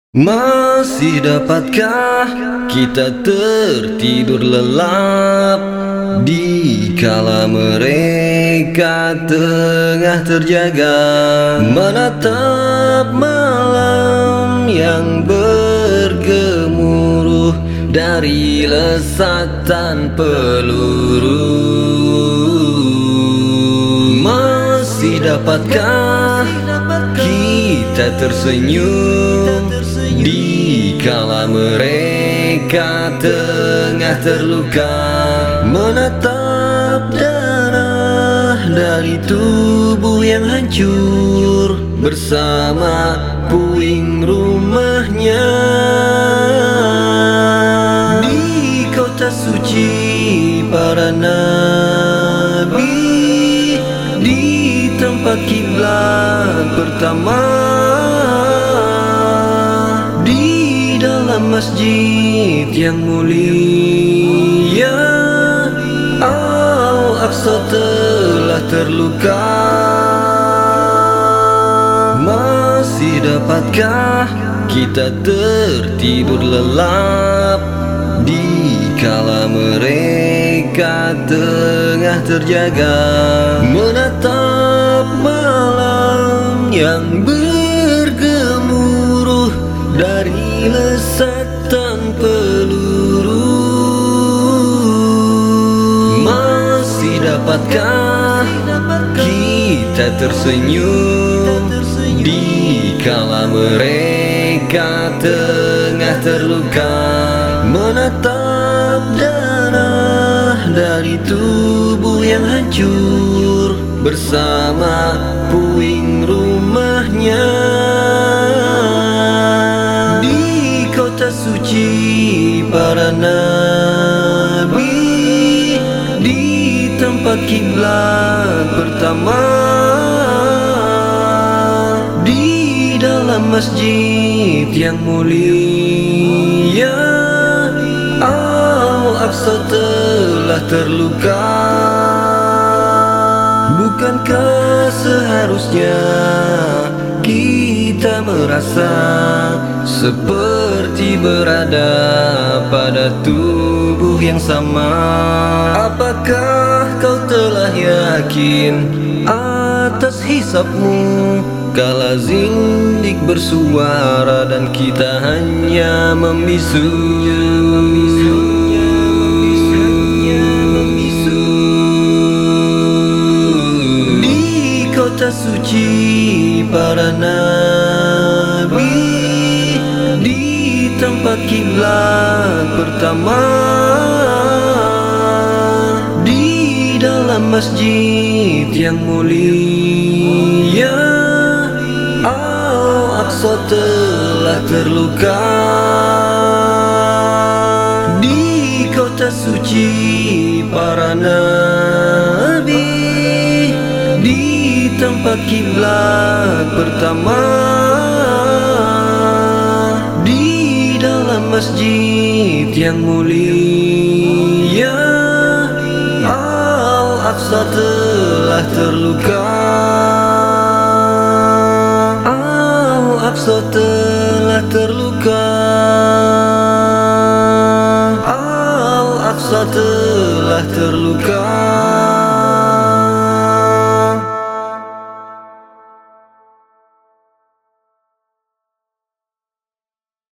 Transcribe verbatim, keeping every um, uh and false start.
Masih dapatkah kita tertidur lelap di kala mereka tengah terjaga, menatap malam yang bergemuruh dari lesatan peluru? Masih dapatkah kita tersenyum di kala mereka tengah terluka, menatap darah dari tubuh yang hancur bersama puing rumahnya di kota suci para nabi, di tempat kiblat pertama, di dalam masjid yang mulia. Al-Aqsa telah terluka. Masih dapatkah kita tertidur lelap di kala mereka tengah terjaga, menatap malam yang bergemuruh dari lesatan peluru? Masih dapatkah kita tersenyum di kala mereka tengah terluka, menatap darah dari tubuh yang hancur bersama puing rumahnya di kota suci para nabi, di tempat kiblat pertama, di dalam masjid yang mulia. Al-Aqsa telah terluka. Bukankah seharusnya kita merasa seperti berada pada tubuh yang sama? Apakah kau telah yakin atas hisabmu kala zindik bersuara dan kita hanya membisu? Di kota suci para nabi, di tempat kiblat pertama, di dalam masjid yang mulia. Al-Aqsa telah terluka. Di kota suci para nabi, di tempat kiblat pertama, di dalam masjid yang mulia. Al-Aqsa telah terluka. Al-Aqsa telah terluka. Al-Aqsa telah terluka.